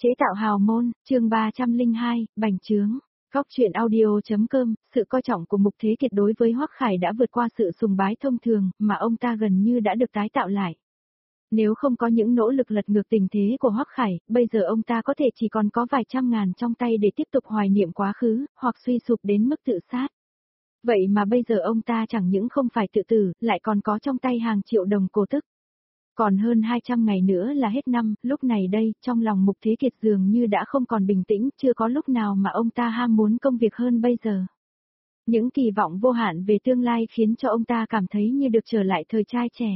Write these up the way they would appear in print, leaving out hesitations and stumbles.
Chế tạo hào môn, chương 302, bành trướng. Góc truyện audio.com, sự coi trọng của Mục Thế Kiệt đối với Hoắc Khải đã vượt qua sự sùng bái thông thường, mà ông ta gần như đã được tái tạo lại. Nếu không có những nỗ lực lật ngược tình thế của Hoắc Khải, bây giờ ông ta có thể chỉ còn có vài trăm ngàn trong tay để tiếp tục hoài niệm quá khứ, hoặc suy sụp đến mức tự sát. Vậy mà bây giờ ông ta chẳng những không phải tự tử, lại còn có trong tay hàng triệu đồng cổ tức. Còn hơn 200 ngày nữa là hết năm, lúc này đây, trong lòng Mục Thế Kiệt dường như đã không còn bình tĩnh, chưa có lúc nào mà ông ta ham muốn công việc hơn bây giờ. Những kỳ vọng vô hạn về tương lai khiến cho ông ta cảm thấy như được trở lại thời trai trẻ.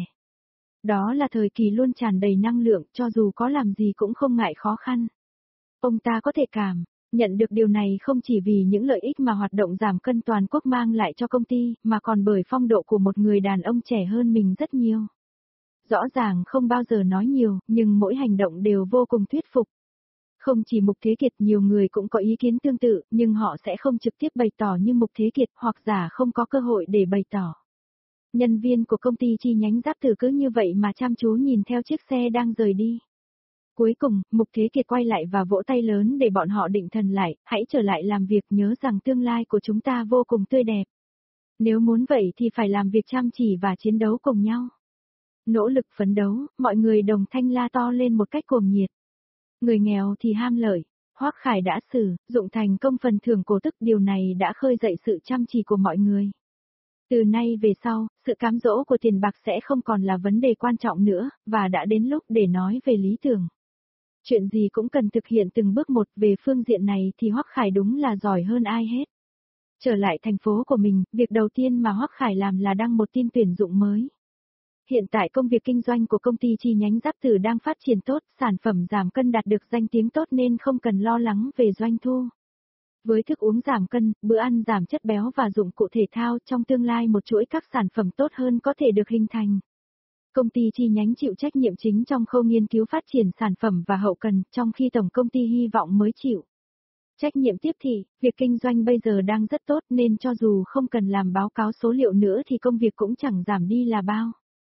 Đó là thời kỳ luôn tràn đầy năng lượng, cho dù có làm gì cũng không ngại khó khăn. Ông ta có thể nhận được điều này không chỉ vì những lợi ích mà hoạt động giảm cân toàn quốc mang lại cho công ty, mà còn bởi phong độ của một người đàn ông trẻ hơn mình rất nhiều. Rõ ràng không bao giờ nói nhiều, nhưng mỗi hành động đều vô cùng thuyết phục. Không chỉ Mục Thế Kiệt, nhiều người cũng có ý kiến tương tự, nhưng họ sẽ không trực tiếp bày tỏ như Mục Thế Kiệt, hoặc giả không có cơ hội để bày tỏ. Nhân viên của công ty chi nhánh Giáp Tử cứ như vậy mà chăm chú nhìn theo chiếc xe đang rời đi. Cuối cùng, Mục Thế Kiệt quay lại và vỗ tay lớn để bọn họ định thần lại, hãy trở lại làm việc, nhớ rằng tương lai của chúng ta vô cùng tươi đẹp. Nếu muốn vậy thì phải làm việc chăm chỉ và chiến đấu cùng nhau. Nỗ lực phấn đấu, mọi người đồng thanh la to lên một cách cuồng nhiệt. Người nghèo thì ham lợi, Hoắc Khải đã sử dụng thành công phần thưởng cổ tức, điều này đã khơi dậy sự chăm chỉ của mọi người. Từ nay về sau, sự cám dỗ của tiền bạc sẽ không còn là vấn đề quan trọng nữa, và đã đến lúc để nói về lý tưởng. Chuyện gì cũng cần thực hiện từng bước một, về phương diện này thì Hoắc Khải đúng là giỏi hơn ai hết. Trở lại thành phố của mình, việc đầu tiên mà Hoắc Khải làm là đăng một tin tuyển dụng mới. Hiện tại công việc kinh doanh của công ty chi nhánh Giáp Tử đang phát triển tốt, sản phẩm giảm cân đạt được danh tiếng tốt nên không cần lo lắng về doanh thu. Với thức uống giảm cân, bữa ăn giảm chất béo và dụng cụ thể thao, trong tương lai một chuỗi các sản phẩm tốt hơn có thể được hình thành. Công ty chi nhánh chịu trách nhiệm chính trong khâu nghiên cứu phát triển sản phẩm và hậu cần, trong khi tổng công ty hy vọng mới chịu trách nhiệm tiếp thị. Việc kinh doanh bây giờ đang rất tốt nên cho dù không cần làm báo cáo số liệu nữa thì công việc cũng chẳng giảm đi là bao.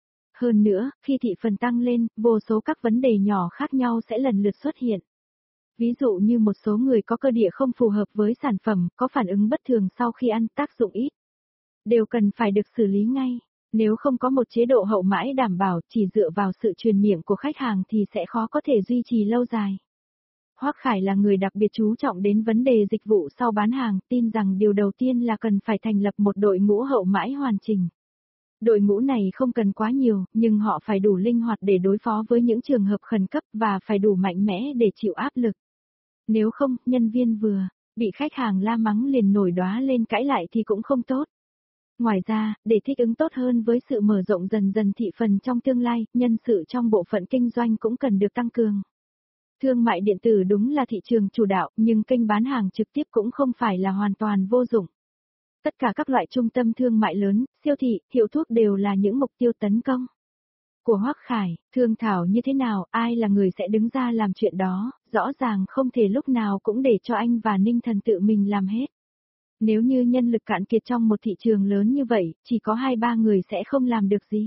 Hơn nữa, khi thị phần tăng lên, vô số các vấn đề nhỏ khác nhau sẽ lần lượt xuất hiện. Ví dụ như một số người có cơ địa không phù hợp với sản phẩm, có phản ứng bất thường sau khi ăn, tác dụng ít, đều cần phải được xử lý ngay. Nếu không có một chế độ hậu mãi đảm bảo, chỉ dựa vào sự truyền miệng của khách hàng thì sẽ khó có thể duy trì lâu dài. Hoắc Khải là người đặc biệt chú trọng đến vấn đề dịch vụ sau bán hàng, tin rằng điều đầu tiên là cần phải thành lập một đội ngũ hậu mãi hoàn chỉnh. Đội ngũ này không cần quá nhiều, nhưng họ phải đủ linh hoạt để đối phó với những trường hợp khẩn cấp và phải đủ mạnh mẽ để chịu áp lực. Nếu không, nhân viên vừa bị khách hàng la mắng liền nổi đoá lên cãi lại thì cũng không tốt. Ngoài ra, để thích ứng tốt hơn với sự mở rộng dần dần thị phần trong tương lai, nhân sự trong bộ phận kinh doanh cũng cần được tăng cường. Thương mại điện tử đúng là thị trường chủ đạo, nhưng kênh bán hàng trực tiếp cũng không phải là hoàn toàn vô dụng. Tất cả các loại trung tâm thương mại lớn, siêu thị, hiệu thuốc đều là những mục tiêu tấn công của Hoắc Khải. Thương thảo như thế nào, ai là người sẽ đứng ra làm chuyện đó, rõ ràng không thể lúc nào cũng để cho anh và Ninh Thần tự mình làm hết. Nếu như nhân lực cạn kiệt trong một thị trường lớn như vậy, chỉ có 2-3 người sẽ không làm được gì.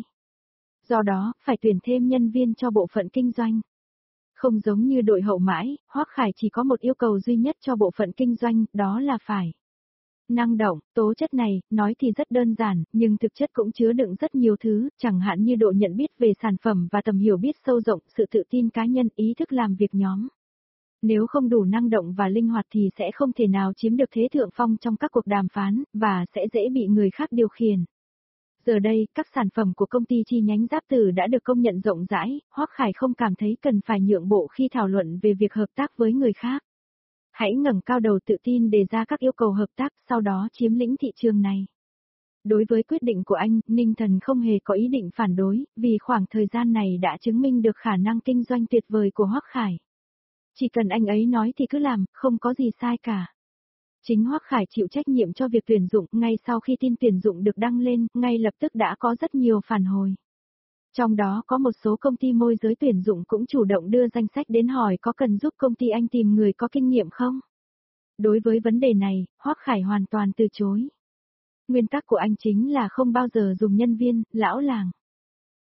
Do đó, phải tuyển thêm nhân viên cho bộ phận kinh doanh. Không giống như đội hậu mãi, Hoắc Khải chỉ có một yêu cầu duy nhất cho bộ phận kinh doanh, đó là phải năng động. Tố chất này, nói thì rất đơn giản, nhưng thực chất cũng chứa đựng rất nhiều thứ, chẳng hạn như độ nhận biết về sản phẩm và tầm hiểu biết sâu rộng, sự tự tin cá nhân, ý thức làm việc nhóm. Nếu không đủ năng động và linh hoạt thì sẽ không thể nào chiếm được thế thượng phong trong các cuộc đàm phán, và sẽ dễ bị người khác điều khiển. Giờ đây, các sản phẩm của công ty chi nhánh Giáp Tử đã được công nhận rộng rãi, Hoắc Khải không cảm thấy cần phải nhượng bộ khi thảo luận về việc hợp tác với người khác. Hãy ngẩng cao đầu tự tin đề ra các yêu cầu hợp tác, sau đó chiếm lĩnh thị trường này. Đối với quyết định của anh, Ninh Thần không hề có ý định phản đối, vì khoảng thời gian này đã chứng minh được khả năng kinh doanh tuyệt vời của Hoắc Khải. Chỉ cần anh ấy nói thì cứ làm, không có gì sai cả. Chính Hoắc Khải chịu trách nhiệm cho việc tuyển dụng, ngay sau khi tin tuyển dụng được đăng lên, ngay lập tức đã có rất nhiều phản hồi. Trong đó có một số công ty môi giới tuyển dụng cũng chủ động đưa danh sách đến hỏi có cần giúp công ty anh tìm người có kinh nghiệm không. Đối với vấn đề này, Hoắc Khải hoàn toàn từ chối. Nguyên tắc của anh chính là không bao giờ dùng nhân viên lão làng.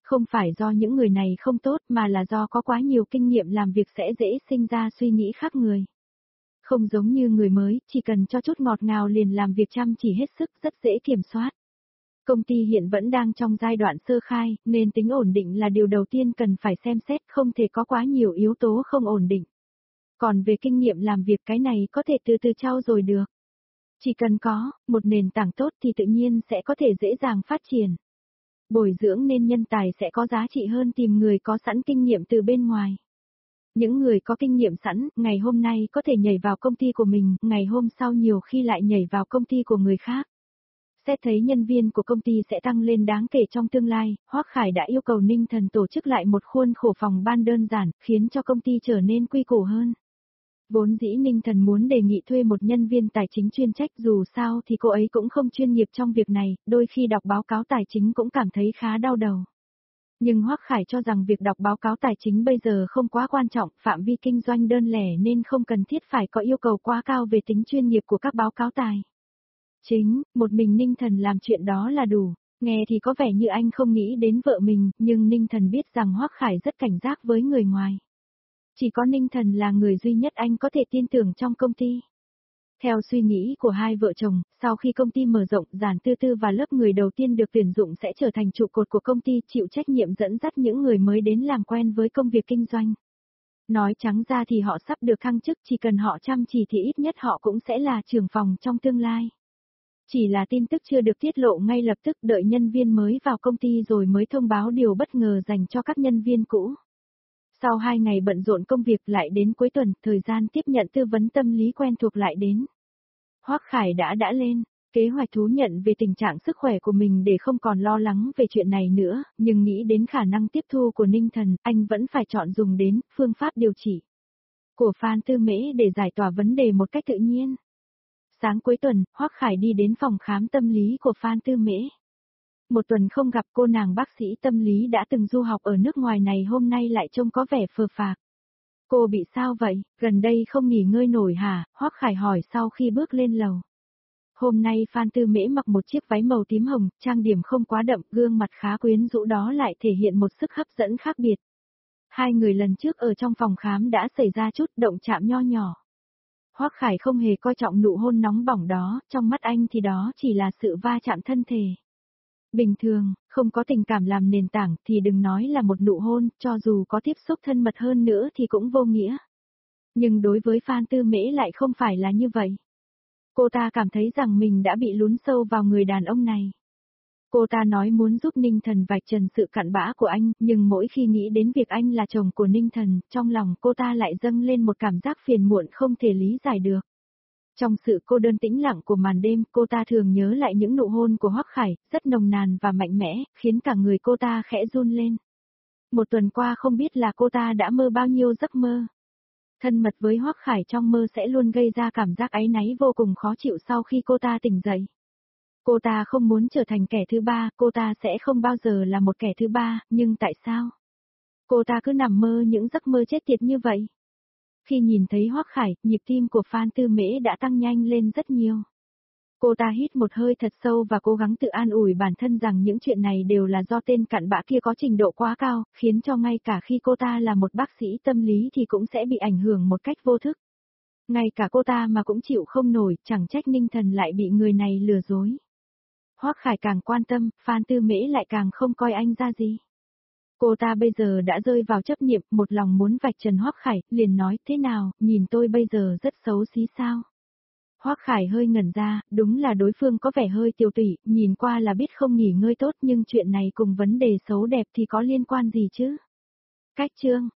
Không phải do những người này không tốt mà là do có quá nhiều kinh nghiệm làm việc sẽ dễ sinh ra suy nghĩ khác người. Không giống như người mới, chỉ cần cho chút ngọt ngào liền làm việc chăm chỉ hết sức rất dễ kiểm soát. Công ty hiện vẫn đang trong giai đoạn sơ khai, nên tính ổn định là điều đầu tiên cần phải xem xét, không thể có quá nhiều yếu tố không ổn định. Còn về kinh nghiệm làm việc cái này có thể từ từ trau dồi được. Chỉ cần có một nền tảng tốt thì tự nhiên sẽ có thể dễ dàng phát triển. Bồi dưỡng nên nhân tài sẽ có giá trị hơn tìm người có sẵn kinh nghiệm từ bên ngoài. Những người có kinh nghiệm sẵn, ngày hôm nay có thể nhảy vào công ty của mình, ngày hôm sau nhiều khi lại nhảy vào công ty của người khác. Xét thấy nhân viên của công ty sẽ tăng lên đáng kể trong tương lai, Hoắc Khải đã yêu cầu Ninh Thần tổ chức lại một khuôn khổ phòng ban đơn giản, khiến cho công ty trở nên quy củ hơn. Vốn dĩ Ninh Thần muốn đề nghị thuê một nhân viên tài chính chuyên trách, dù sao thì cô ấy cũng không chuyên nghiệp trong việc này, đôi khi đọc báo cáo tài chính cũng cảm thấy khá đau đầu. Nhưng Hoắc Khải cho rằng việc đọc báo cáo tài chính bây giờ không quá quan trọng, phạm vi kinh doanh đơn lẻ nên không cần thiết phải có yêu cầu quá cao về tính chuyên nghiệp của các báo cáo tài chính, một mình Ninh Thần làm chuyện đó là đủ. Nghe thì có vẻ như anh không nghĩ đến vợ mình, nhưng Ninh Thần biết rằng Hoắc Khải rất cảnh giác với người ngoài. Chỉ có Ninh Thần là người duy nhất anh có thể tin tưởng trong công ty. Theo suy nghĩ của hai vợ chồng, sau khi công ty mở rộng, Giản Tư Tư và lớp người đầu tiên được tuyển dụng sẽ trở thành trụ cột của công ty, chịu trách nhiệm dẫn dắt những người mới đến làm quen với công việc kinh doanh. Nói trắng ra thì họ sắp được thăng chức, chỉ cần họ chăm chỉ thì ít nhất họ cũng sẽ là trưởng phòng trong tương lai. Chỉ là tin tức chưa được tiết lộ ngay lập tức, đợi nhân viên mới vào công ty rồi mới thông báo điều bất ngờ dành cho các nhân viên cũ. Sau 2 ngày bận rộn công việc lại đến cuối tuần, thời gian tiếp nhận tư vấn tâm lý quen thuộc lại đến. Hoắc Khải đã lên kế hoạch thú nhận về tình trạng sức khỏe của mình để không còn lo lắng về chuyện này nữa, nhưng nghĩ đến khả năng tiếp thu của Ninh Thần, anh vẫn phải chọn dùng đến phương pháp điều trị của Phan Tư Mễ để giải tỏa vấn đề một cách tự nhiên. Sáng cuối tuần, Hoắc Khải đi đến phòng khám tâm lý của Phan Tư Mễ. Một tuần không gặp cô nàng bác sĩ tâm lý đã từng du học ở nước ngoài này hôm nay lại trông có vẻ phờ phạc. Cô bị sao vậy, gần đây không nghỉ ngơi nổi hả? Hoắc Khải hỏi sau khi bước lên lầu. Hôm nay Phan Tư Mễ mặc một chiếc váy màu tím hồng, trang điểm không quá đậm, gương mặt khá quyến rũ đó lại thể hiện một sức hấp dẫn khác biệt. Hai người lần trước ở trong phòng khám đã xảy ra chút động chạm nho nhỏ. Hoắc Khải không hề coi trọng nụ hôn nóng bỏng đó, trong mắt anh thì đó chỉ là sự va chạm thân thể. Bình thường, không có tình cảm làm nền tảng thì đừng nói là một nụ hôn, cho dù có tiếp xúc thân mật hơn nữa thì cũng vô nghĩa. Nhưng đối với Phan Tư Mễ lại không phải là như vậy. Cô ta cảm thấy rằng mình đã bị lún sâu vào người đàn ông này. Cô ta nói muốn giúp Ninh Thần vạch trần sự cặn bã của anh, nhưng mỗi khi nghĩ đến việc anh là chồng của Ninh Thần, trong lòng cô ta lại dâng lên một cảm giác phiền muộn không thể lý giải được. Trong sự cô đơn tĩnh lặng của màn đêm, cô ta thường nhớ lại những nụ hôn của Hoắc Khải, rất nồng nàn và mạnh mẽ, khiến cả người cô ta khẽ run lên. Một tuần qua không biết là cô ta đã mơ bao nhiêu giấc mơ. Thân mật với Hoắc Khải trong mơ sẽ luôn gây ra cảm giác áy náy vô cùng khó chịu sau khi cô ta tỉnh dậy. Cô ta không muốn trở thành kẻ thứ ba, cô ta sẽ không bao giờ là một kẻ thứ ba, nhưng tại sao? Cô ta cứ nằm mơ những giấc mơ chết tiệt như vậy. Khi nhìn thấy Hoắc Khải, nhịp tim của Phan Tư Mễ đã tăng nhanh lên rất nhiều. Cô ta hít một hơi thật sâu và cố gắng tự an ủi bản thân rằng những chuyện này đều là do tên cặn bã kia có trình độ quá cao, khiến cho ngay cả khi cô ta là một bác sĩ tâm lý thì cũng sẽ bị ảnh hưởng một cách vô thức. Ngay cả cô ta mà cũng chịu không nổi, chẳng trách Ninh Thần lại bị người này lừa dối. Hoắc Khải càng quan tâm, Phan Tư Mễ lại càng không coi anh ra gì. Cô ta bây giờ đã rơi vào chấp niệm, một lòng muốn vạch trần Hoắc Khải, liền nói, thế nào, nhìn tôi bây giờ rất xấu xí sao? Hoắc Khải hơi ngẩn ra, đúng là đối phương có vẻ hơi tiêu tụy, nhìn qua là biết không nghỉ ngơi tốt nhưng chuyện này cùng vấn đề xấu đẹp thì có liên quan gì chứ? Cách chương